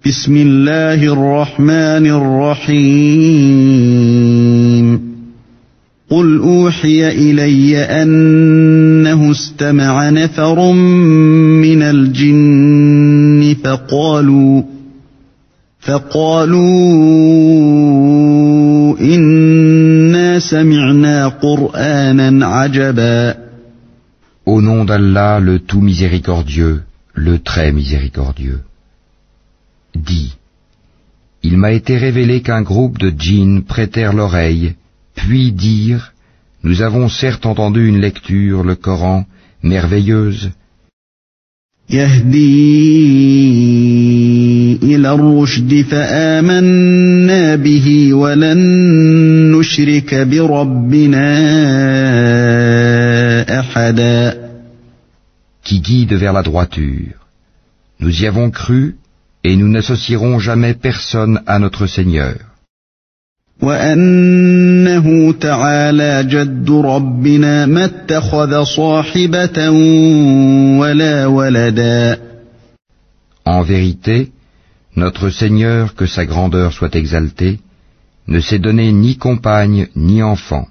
بسم الله الرحمن الرحيم قل أوحي إلي أنه استمع نفر من الجن فقالوا إنا سمعنا قرآنا عجبا. Au nom d'Allah, le tout miséricordieux, le très miséricordieux. Dis, il m'a été révélé qu'un groupe de djinns prêtèrent l'oreille, puis dirent, nous avons certes entendu une lecture, le Coran, merveilleuse, يهدي إلى الرشد فآمنا به ولن نشرك بربنا أحدا. qui guide vers la droiture. Nous y avons cru, et nous n'associerons jamais personne à notre Seigneur. وأنه تعالى جد ربنا ما اتخذ صاحبة ولا ولدا. En vérité, notre Seigneur, que sa grandeur soit exaltée, ne s'est donné ni compagne ni enfant.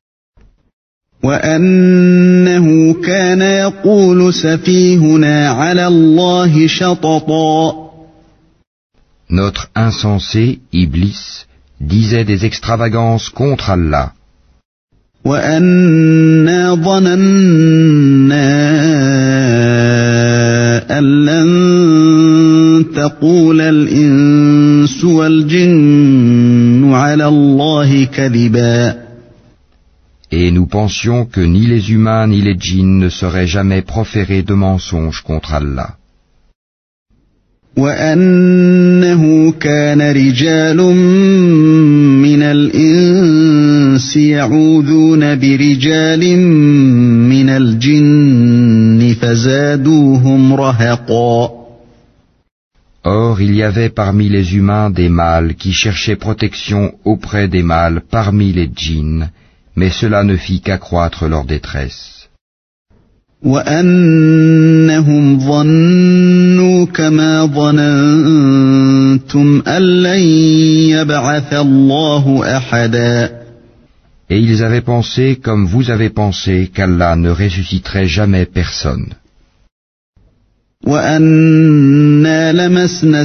وأنه كان يقول سفيهنا على الله شططا. Notre insensé, Iblis, disait des extravagances contre Allah. وأنا ظننا أن لن تقول الإنس والجن على الله كذبا. Et nous pensions que ni les humains ni les djinns ne sauraient jamais proférer de mensonges contre Allah. وأنه كان رجال من الإنس يعوذون برجال من الجن فزادوهم رهقا. Or, il y avait parmi les humains des mâles qui cherchaient protection auprès des mâles parmi les djinns, mais cela ne fit qu'accroître leur détresse. وأنهم ظنوا كما ظننتم أن لن يبعث الله أحدا. Et ils avaient pensé comme vous avez pensé qu'Allah ne ressusciterait jamais personne. وأنا لمسنا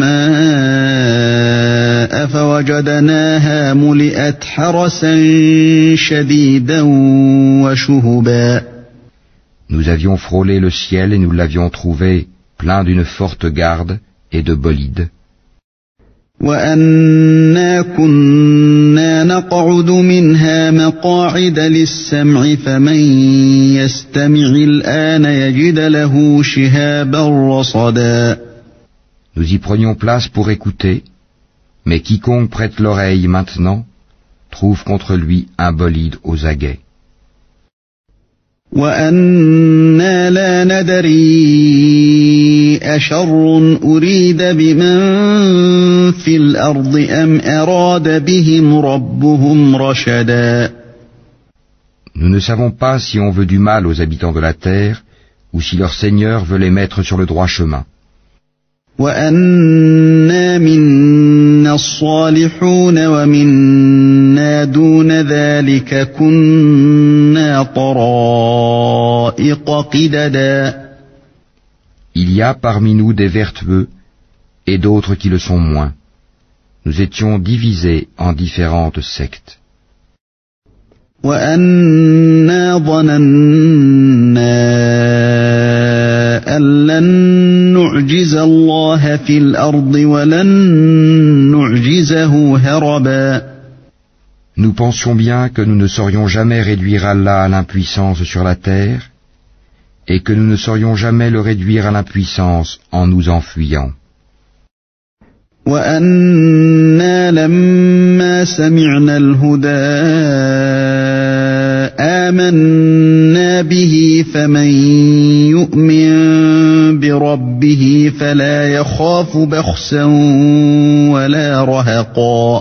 السماء فوجدناها ملئت حرسا شديدا وشهبا. Nous avions frôlé le ciel et nous l'avions trouvé plein d'une forte garde et de bolides. وأنا كنا نقعد منها مقاعد للسمع فمن يستمع الآن يجد له شهابا رصدا. Nous y prenions place pour écouter, mais quiconque prête l'oreille maintenant trouve contre lui un bolide aux aguets. وأنا لا ندري أشر أريد بمن في الأرض أم أراد بهم ربهم رشدا. Nous ne savons pas si on veut du mal aux habitants de la terre ou si leur Seigneur veut les mettre sur le droit chemin. وأنا منا الصالحون ومنا دون ذلك كنا طرائق قددا. Il y a parmi nous des vertueux et d'autres qui le sont moins. Nous étions divisés en différentes sectes. وأنا ظننا أن لن نعجز الله في الأرض ولن نعجزه هربا. Nous pensions bien que nous ne saurions jamais réduire Allah à l'impuissance sur la terre et que nous ne saurions jamais le réduire à l'impuissance en nous enfuyant. وأنا لما سمعنا الهدى آمنا به فمن يؤمن بربه فلا يخاف بخسا ولا رهقا.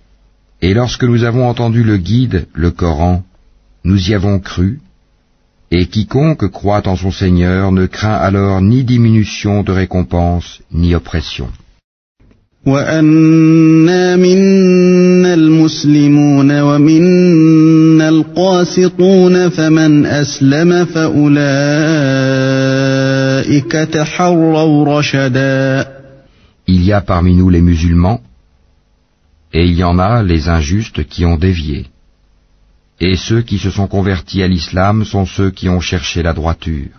Et lorsque nous avons entendu le guide, le Coran, nous y avons cru, Et quiconque croit en son Seigneur ne craint alors ni diminution de récompense, ni oppression. وَأَنَّا مِنَّا الْمُسْلِمُونَ وَمِنَّا الْقَاسِطُونَ فَمَنْ أَسْلَمَ فَأُولَئِكَ تَحَرَّوْا رَشَدًا. Il y a parmi nous les musulmans, et il y en a les injustes qui ont dévié. Et ceux qui se sont convertis à l'islam sont ceux qui ont cherché la droiture.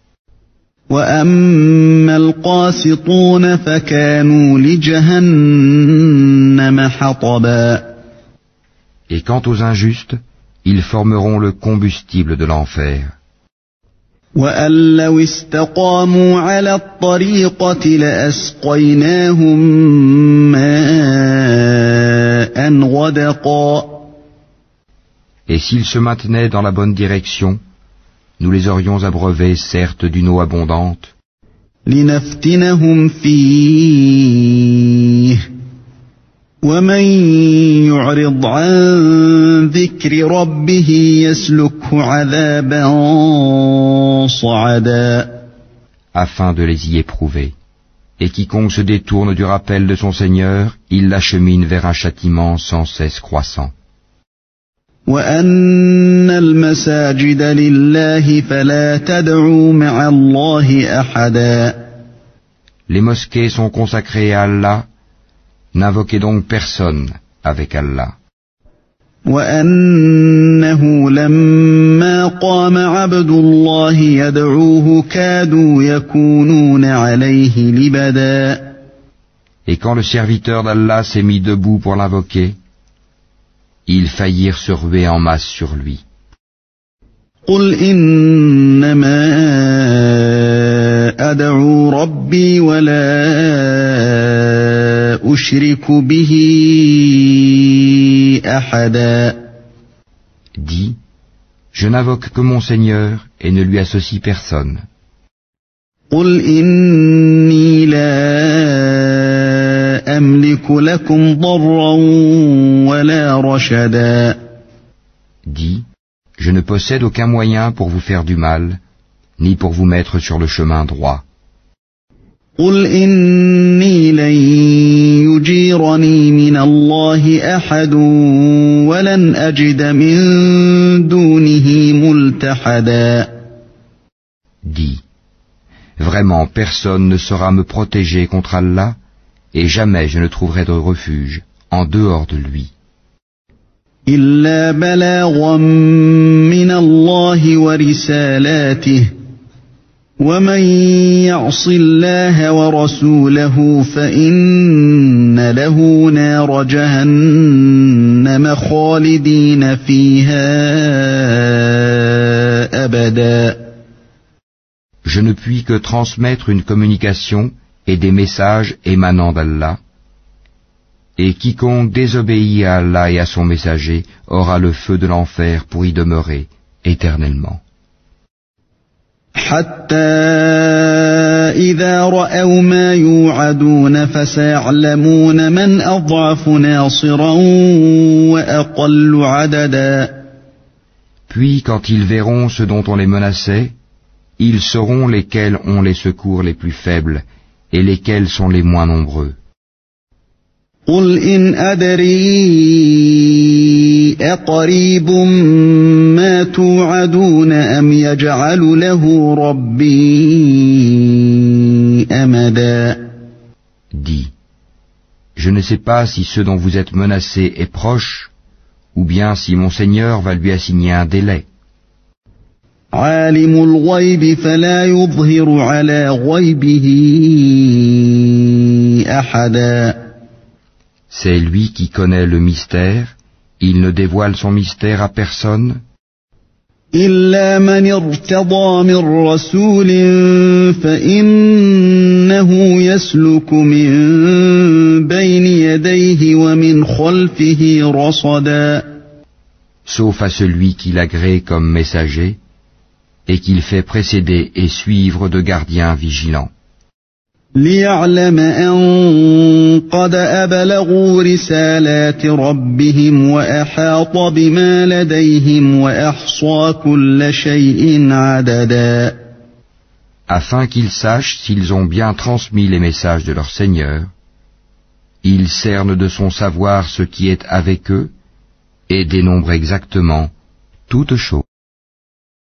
وَأَمَّا الْقَاسِطُونَ فَكَانُوا لِجَهَنَّمَ حَطَبًا. Et quant aux injustes, ils formeront le combustible de l'enfer. وَأَن لَّوِ اسْتَقَامُوا عَلَى الطَّرِيقَةِ لَأَسْقَيْنَاهُم مَّاءً غَدَقًا. Et s'ils se maintenaient dans la bonne direction, nous les aurions abreuvés certes d'une eau abondante, لِنَفْتِنَهُمْ فِيهِ وَمَن يُعْرِضْ عَن ذِكْرِ رَبِّهِ يَسْلُكْهُ عَذَابًا صَعَدًا. afin de les y éprouver. Et quiconque se détourne du rappel de son Seigneur, il l'achemine vers un châtiment sans cesse croissant. وَأَنَّ الْمَسَاجِدَ لِلَّهِ فَلَا تَدْعُوا مَعَ اللَّهِ أَحَدًا. Les mosquées sont consacrées à Allah, n'invoquez donc personne avec Allah. وَأَنَّهُ لَمَّا قَامَ عَبْدُ اللَّهِ يَدْعُوهُ كَادُوا يَكُونُونَ عَلَيْهِ لِبَدًا. Et quand le serviteur d'Allah s'est mis debout pour l'invoquer, ils faillirent se ruer en masse sur lui. قُلْ إِنَّمَا أَدْعُو رَبِّي وَلَا أُشْرِكُ بِهِ أَحَدًا. Dis, je n'invoque que mon Seigneur et ne lui associe personne. قُلْ إِنِّي لَا أَمْلِكُ لَكُمْ ضَرًّا وَلَا رَشَدًا. Dis, je ne possède aucun moyen pour vous faire du mal, ni pour vous mettre sur le chemin droit. قُلْ إِنِّي لَن يُجِيرَنِي مِنَ اللَّهِ أَحَدٌ وَلَنْ أَجِدَ مِن دُونِهِ مُلْتَحَدًا. Dis, vraiment personne ne saura me protéger contre Allah, et jamais je ne trouverai de refuge en dehors de lui. إِلَّا بَلَاغًا مِّنَ اللَّهِ وَرِسَالَاتِهِ وَمَن يَعْصِ اللَّهَ وَرَسُولَهُ فَإِنَّ لَهُ نَارَ جَهَنَّمَ خَالِدِينَ فِيهَا أَبَدًا. Je ne puis que transmettre une communication et des messages émanant d'Allah, et quiconque désobéit à Allah et à son messager aura le feu de l'enfer pour y demeurer éternellement. حتى إذا رأوا ما يوعدون فسيعلمون من أضعف ناصرا وأقل عددا. Puis quand ils verront ce dont on les menaçait, ils sauront lesquels ont les secours les plus faibles et lesquels sont les moins nombreux. قل إن أدري أقريب ما توعدون أم يجعل له ربي أمدا. Dis, je ne sais pas si ce dont vous êtes menacés est proche, ou bien si mon Seigneur va lui assigner un délai. عالم الغيب فلا يظهر على غيبه أحدا. C'est lui qui connaît le mystère, il ne dévoile son mystère à personne, إلا من ارتضى من رسول فإنه يسلك من بين يديه ومن خلفه رصدا. sauf à celui qu'il agrée comme messager, et qu'il fait précéder et suivre de gardiens vigilants. ليعلم أن قد أبلغوا رسالات ربهم وأحاط بما لديهم وأحصى كل شيء عددا. Afin qu'ils sachent s'ils ont bien transmis les messages de leur Seigneur, il cerne de son savoir ce qui est avec eux et dénombre exactement toute chose.